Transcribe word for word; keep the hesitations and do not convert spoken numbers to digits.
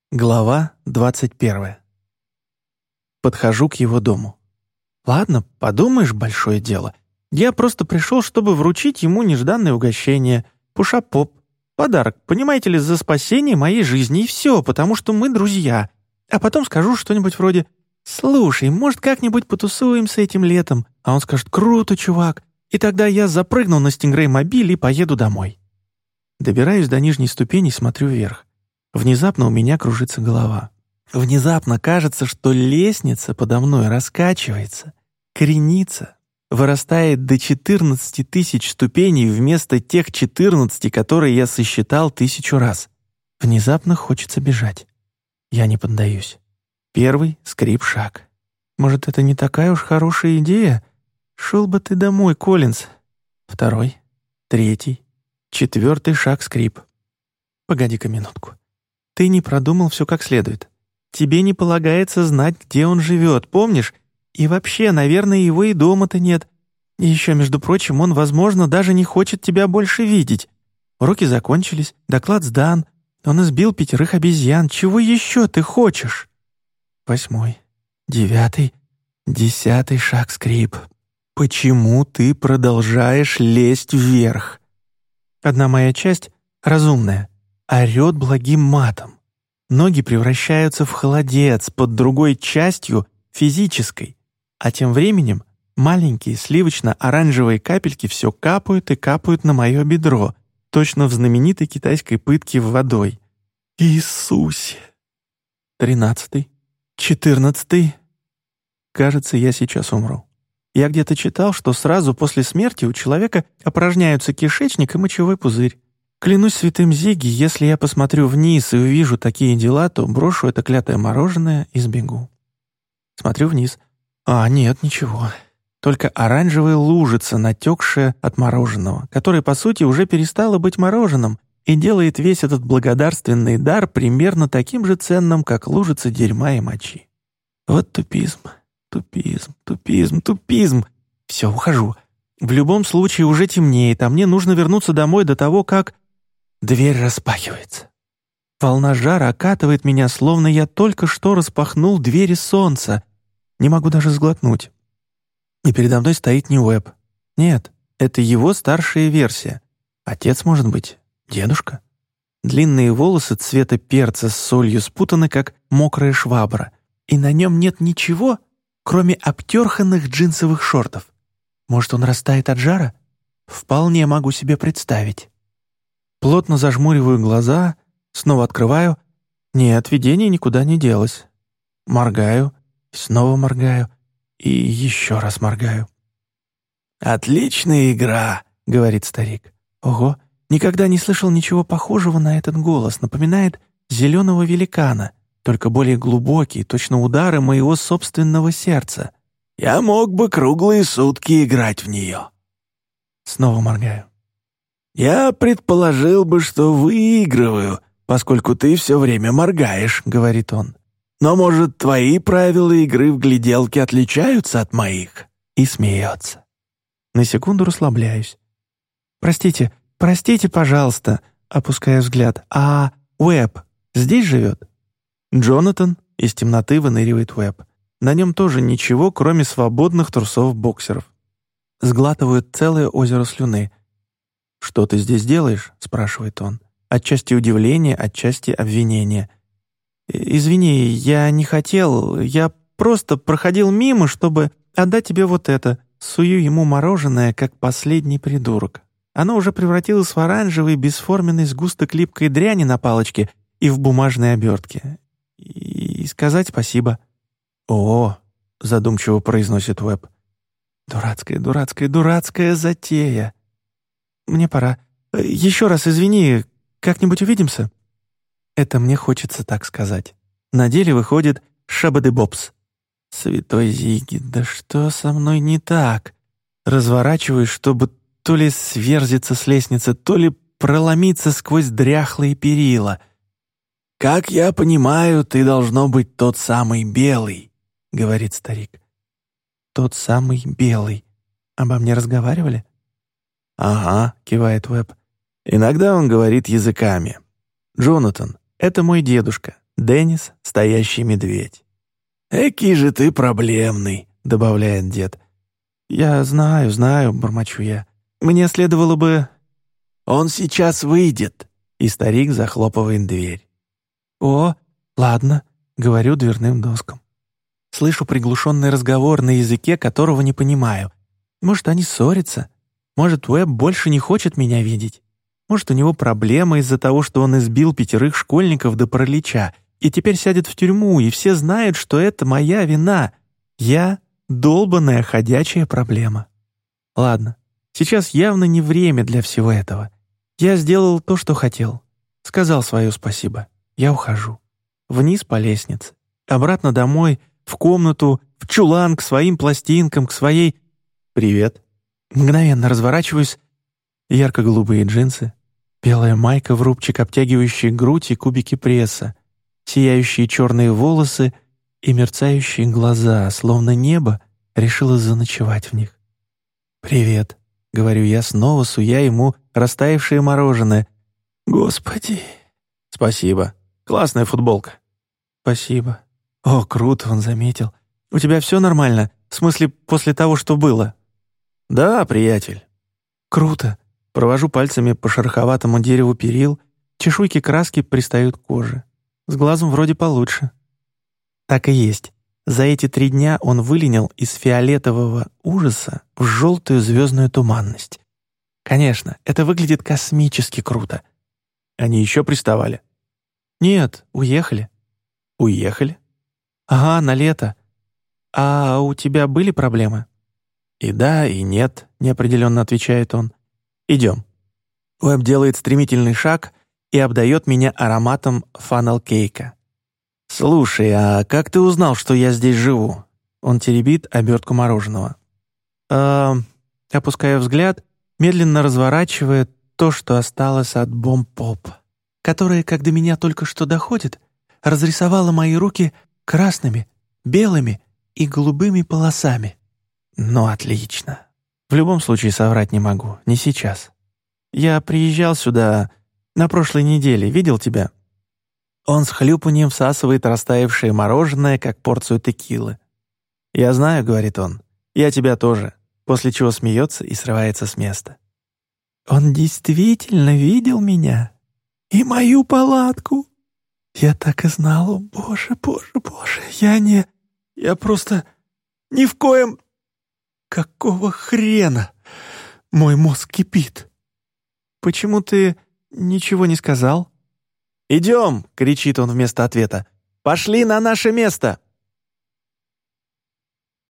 Глава двадцать первая. Подхожу к его дому. Ладно, подумаешь, большое дело. Я просто пришел, чтобы вручить ему нежданное угощение. Пуша-поп. Подарок, понимаете ли, за спасение моей жизни. И все, потому что мы друзья. А потом скажу что-нибудь вроде «Слушай, может, как-нибудь потусуемся этим летом?» А он скажет «Круто, чувак». И тогда я запрыгну на Стингрей-мобиль и поеду домой. Добираюсь до нижней ступени, смотрю вверх. Внезапно у меня кружится голова. Внезапно кажется, что лестница подо мной раскачивается, кренится, вырастает до четырнадцати тысяч ступеней вместо тех четырнадцати, которые я сосчитал тысячу раз. Внезапно хочется бежать. Я не поддаюсь. Первый скрип-шаг. Может, это не такая уж хорошая идея? Шел бы ты домой, Коллинз. Второй, третий, четвертый шаг скрип. Погоди-ка минутку. Ты не продумал все как следует. Тебе не полагается знать, где он живет, помнишь? И вообще, наверное, его и дома-то нет. И еще, между прочим, он, возможно, даже не хочет тебя больше видеть. Уроки закончились, доклад сдан. Он избил пятерых обезьян. Чего еще ты хочешь? Восьмой, девятый, десятый шаг скрип. Почему ты продолжаешь лезть вверх? Одна моя часть, разумная, орёт благим матом. Ноги превращаются в холодец под другой частью, физической. А тем временем маленькие сливочно-оранжевые капельки все капают и капают на мое бедро, точно в знаменитой китайской пытке водой. Иисусе! Тринадцатый, четырнадцатый. Кажется, я сейчас умру. Я где-то читал, что сразу после смерти у человека опорожняются кишечник и мочевой пузырь. Клянусь святым Зигги, если я посмотрю вниз и увижу такие дела, то брошу это клятое мороженое и сбегу. Смотрю вниз. А, нет, ничего. Только оранжевая лужица, натекшая от мороженого, которое, по сути, уже перестало быть мороженым и делает весь этот благодарственный дар примерно таким же ценным, как лужица дерьма и мочи. Вот тупизм, тупизм, тупизм, тупизм. Все, ухожу. В любом случае уже темнеет, а мне нужно вернуться домой до того, как... Дверь распахивается. Волна жара окатывает меня, словно я только что распахнул двери солнца. Не могу даже сглотнуть. И передо мной стоит не Уэбб. Нет, это его старшая версия. Отец, может быть, дедушка. Длинные волосы цвета перца с солью спутаны, как мокрая швабра. И на нем нет ничего, кроме обтерханных джинсовых шортов. Может, он растает от жара? Вполне могу себе представить. Плотно зажмуриваю глаза, снова открываю. Нет, видение никуда не делось. Моргаю, снова моргаю и еще раз моргаю. «Отличная игра», — говорит старик. Ого, никогда не слышал ничего похожего на этот голос. Напоминает зеленого великана, только более глубокий, точно удары моего собственного сердца. «Я мог бы круглые сутки играть в нее». Снова моргаю. «Я предположил бы, что выигрываю, поскольку ты все время моргаешь», — говорит он. «Но, может, твои правила игры в гляделки отличаются от моих?» И смеется. На секунду расслабляюсь. «Простите, простите, пожалуйста», — опускаю взгляд. «А Уэбб здесь живет?» Джонатан из темноты выныривает Уэбб. На нем тоже ничего, кроме свободных трусов-боксеров. Сглатывают целое озеро слюны. «Что ты здесь делаешь?» — спрашивает он. Отчасти удивление, отчасти обвинение. «Извини, я не хотел. Я просто проходил мимо, чтобы отдать тебе вот это». Сую ему мороженое, как последний придурок. Оно уже превратилось в оранжевый бесформенный сгусток липкой дряни на палочке и в бумажной обертке. И сказать спасибо. «О!» — задумчиво произносит Уэбб. «Дурацкая, дурацкая, дурацкая затея. Мне пора. Еще раз извини, как-нибудь увидимся?» Это мне хочется так сказать. На деле выходит шабады-бобс. Святой Зигги, да что со мной не так? Разворачиваюсь, чтобы то ли сверзиться с лестницы, то ли проломиться сквозь дряхлые перила. «Как я понимаю, ты должно быть тот самый белый», — говорит старик. «Тот самый белый. Обо мне разговаривали?» «Ага», — кивает Уэбб. «Иногда он говорит языками. Джонатан, это мой дедушка, Деннис — стоящий медведь. «Экий же ты проблемный», — добавляет дед. «Я знаю, знаю», — бормочу я. «Мне следовало бы...» «Он сейчас выйдет», — и старик захлопывает дверь. «О, ладно», — говорю дверным доскам. Слышу приглушенный разговор на языке, которого не понимаю. Может, они ссорятся? Может, Уэбб больше не хочет меня видеть? Может, у него проблема из-за того, что он избил пятерых школьников до паралича и теперь сядет в тюрьму, и все знают, что это моя вина. Я — долбаная ходячая проблема. Ладно, сейчас явно не время для всего этого. Я сделал то, что хотел. Сказал свое спасибо. Я ухожу. Вниз по лестнице. Обратно домой, в комнату, в чулан, к своим пластинкам, к своей... «Привет». Мгновенно разворачиваюсь. Ярко-голубые джинсы, белая майка в рубчик, обтягивающий грудь и кубики пресса, сияющие черные волосы и мерцающие глаза, словно небо решило заночевать в них. «Привет», — говорю я, снова суя ему растаявшее мороженое. «Господи!» «Спасибо. Классная футболка». «Спасибо». «О, круто», — он заметил. «У тебя все нормально? В смысле, после того, что было?» «Да, приятель». «Круто». Провожу пальцами по шероховатому дереву перил, чешуйки краски пристают к коже. С глазом вроде получше. Так и есть. За эти три дня он выленил из фиолетового ужаса в желтую звездную туманность. Конечно, это выглядит космически круто. Они еще приставали? Нет, уехали. Уехали? Ага, на лето. А у тебя были проблемы? И да, и нет, неопределенно отвечает он. Идем. Уэбб делает стремительный шаг и обдает меня ароматом фаннел-кейка. «Слушай, а как ты узнал, что я здесь живу?» Он теребит обертку мороженого. «Э, опуская взгляд, медленно разворачивает то, что осталось от бомб-поп, которая, как до меня только что доходит, разрисовала мои руки красными, белыми и голубыми полосами. Ну, отлично. В любом случае соврать не могу, не сейчас. Я приезжал сюда на прошлой неделе, видел тебя?» Он с хлюпаньем всасывает растаявшее мороженое, как порцию текилы. «Я знаю», — говорит он, — «я тебя тоже», после чего смеется и срывается с места. «Он действительно видел меня? И мою палатку? Я так и знал, о, боже, боже, боже, я не... Я просто... Ни в коем... Какого хрена? Мой мозг кипит. Почему ты ничего не сказал?» «Идем!» — кричит он вместо ответа. «Пошли на наше место!»